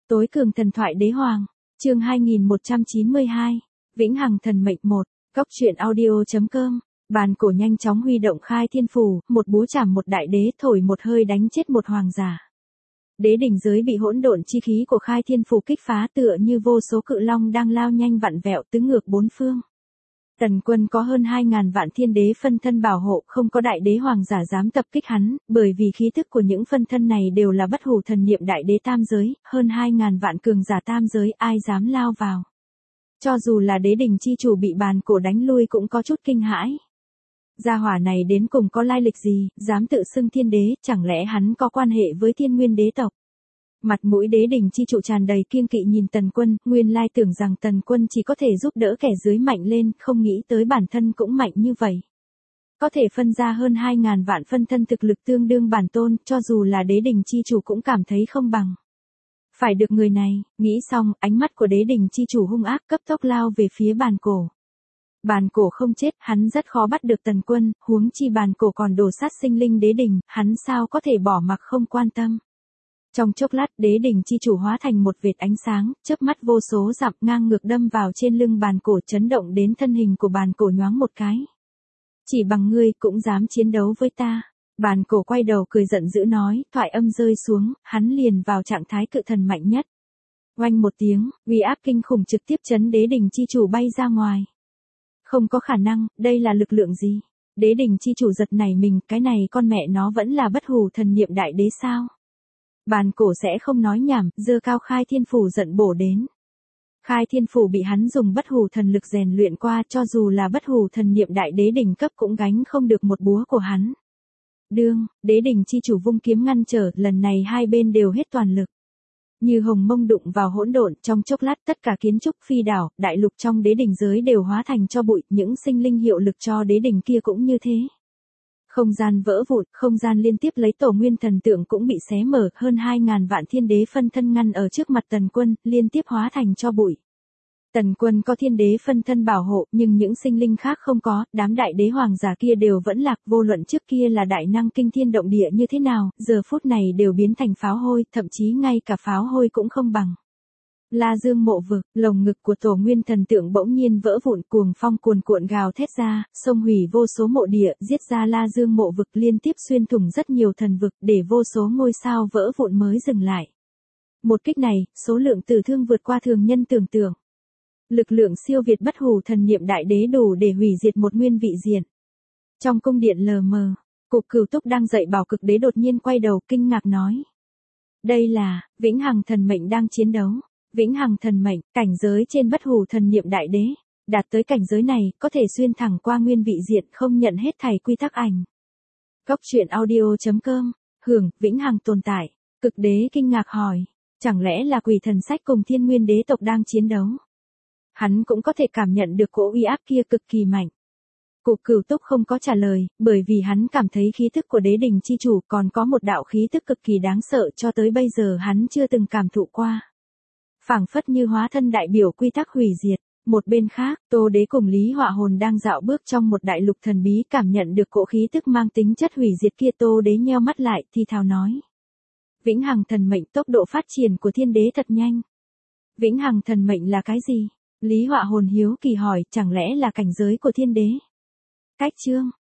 Tối cường thần thoại đế hoàng, chương 2192, Vĩnh Hằng thần mệnh 1, Cóc truyện audio.com. Bàn cổ nhanh chóng huy động khai thiên phù, một búa chảm một đại đế, thổi một hơi đánh chết một hoàng giả. Đế đỉnh giới bị hỗn độn chi khí của khai thiên phù kích phá, tựa như vô số cự long đang lao nhanh vặn vẹo tứ ngược bốn phương. Tần Quân có hơn 2.000 vạn thiên đế phân thân bảo hộ, không có đại đế hoàng giả dám tập kích hắn, bởi vì khí tức của những phân thân này đều là bất hủ thần niệm đại đế tam giới, hơn 2.000 vạn cường giả tam giới, ai dám lao vào. Cho dù là đế đỉnh chi chủ bị bàn cổ đánh lui cũng có chút kinh hãi. Gia hỏa này đến cùng có lai lịch gì, dám tự xưng thiên đế, chẳng lẽ hắn có quan hệ với thiên nguyên đế tộc? Mặt mũi đế đỉnh chi trụ tràn đầy kiêng kỵ nhìn Tần Quân, nguyên lai tưởng rằng Tần Quân chỉ có thể giúp đỡ kẻ dưới mạnh lên, không nghĩ tới bản thân cũng mạnh như vậy. Có thể phân ra hơn 2.000 vạn phân thân thực lực tương đương bản tôn, cho dù là đế đỉnh chi chủ cũng cảm thấy không bằng. Phải được người này, nghĩ xong, ánh mắt của đế đỉnh chi chủ hung ác cấp tốc lao về phía bàn cổ. Bàn cổ không chết, hắn rất khó bắt được Tần Quân, huống chi bàn cổ còn đổ sát sinh linh đế đỉnh, hắn sao có thể bỏ mặc không quan tâm. Trong chốc lát, đế đỉnh chi chủ hóa thành một vệt ánh sáng, chớp mắt vô số dặm ngang ngược đâm vào trên lưng bàn cổ, chấn động đến thân hình của bàn cổ nhoáng một cái. Chỉ bằng ngươi cũng dám chiến đấu với ta. Bàn cổ quay đầu cười giận dữ nói, thoại âm rơi xuống, hắn liền vào trạng thái cự thần mạnh nhất. Oanh một tiếng, uy áp kinh khủng trực tiếp chấn đế đỉnh chi chủ bay ra ngoài. Không có khả năng, đây là lực lượng gì? Đế đỉnh chi chủ giật nảy mình, cái này con mẹ nó vẫn là bất hủ thần niệm đại đế sao? Bàn cổ sẽ không nói nhảm, giơ cao khai thiên phủ giận bổ đến. Khai thiên phủ bị hắn dùng bất hủ thần lực rèn luyện qua, cho dù là bất hủ thần niệm đại đế đỉnh cấp cũng gánh không được một búa của hắn. Đương, đế đỉnh chi chủ vung kiếm ngăn trở, lần này hai bên đều hết toàn lực. Như hồng mông đụng vào hỗn độn, trong chốc lát tất cả kiến trúc phi đảo, đại lục trong đế đỉnh giới đều hóa thành cho bụi, những sinh linh hiệu lực cho đế đỉnh kia cũng như thế. Không gian vỡ vụn, không gian liên tiếp lấy tổ nguyên thần tượng cũng bị xé mở, hơn 2.000 vạn thiên đế phân thân ngăn ở trước mặt Tần Quân, liên tiếp hóa thành cho bụi. Tần Quân có thiên đế phân thân bảo hộ, nhưng những sinh linh khác không có, đám đại đế hoàng giả kia đều vẫn lạc, vô luận trước kia là đại năng kinh thiên động địa như thế nào, giờ phút này đều biến thành pháo hôi, thậm chí ngay cả pháo hôi cũng không bằng. La Dương mộ vực, lồng ngực của tổ nguyên thần tượng bỗng nhiên vỡ vụn, cuồng phong cuồn cuộn gào thét ra, xông hủy vô số mộ địa, giết ra La Dương mộ vực, liên tiếp xuyên thủng rất nhiều thần vực, để vô số ngôi sao vỡ vụn mới dừng lại. Một kích này, số lượng tử thương vượt qua thường nhân tưởng tượng. Lực lượng siêu việt bất hủ thần niệm đại đế đủ để hủy diệt một nguyên vị diện. Trong cung điện lờ mờ, Cục Cửu Túc đang dạy bảo cực đế đột nhiên quay đầu kinh ngạc nói: đây là Vĩnh Hằng thần mệnh đang chiến đấu. Vĩnh Hằng thần mệnh, cảnh giới trên bất hủ thần niệm đại đế, đạt tới cảnh giới này, có thể xuyên thẳng qua nguyên vị diện, không nhận hết thảy quy tắc ảnh. Cóc truyện audio.com, hưởng, Vĩnh Hằng tồn tại. Cực đế kinh ngạc hỏi, chẳng lẽ là quỷ thần sách cùng thiên nguyên đế tộc đang chiến đấu? Hắn cũng có thể cảm nhận được cỗ uy áp kia cực kỳ mạnh. Cục Cửu Túc không có trả lời, bởi vì hắn cảm thấy khí thức của đế đỉnh chi chủ còn có một đạo khí thức cực kỳ đáng sợ cho tới bây giờ hắn chưa từng cảm thụ qua. Phảng phất như hóa thân đại biểu quy tắc hủy diệt. Một bên khác, Tô Đế cùng Lý Họa Hồn đang dạo bước trong một đại lục thần bí, cảm nhận được cỗ khí tức mang tính chất hủy diệt kia. Tô Đế nheo mắt lại, thì thào nói: Vĩnh Hằng thần mệnh, tốc độ phát triển của thiên đế thật nhanh. Vĩnh Hằng thần mệnh là cái gì? Lý Họa Hồn hiếu kỳ hỏi, chẳng lẽ là cảnh giới của thiên đế? Cách chương,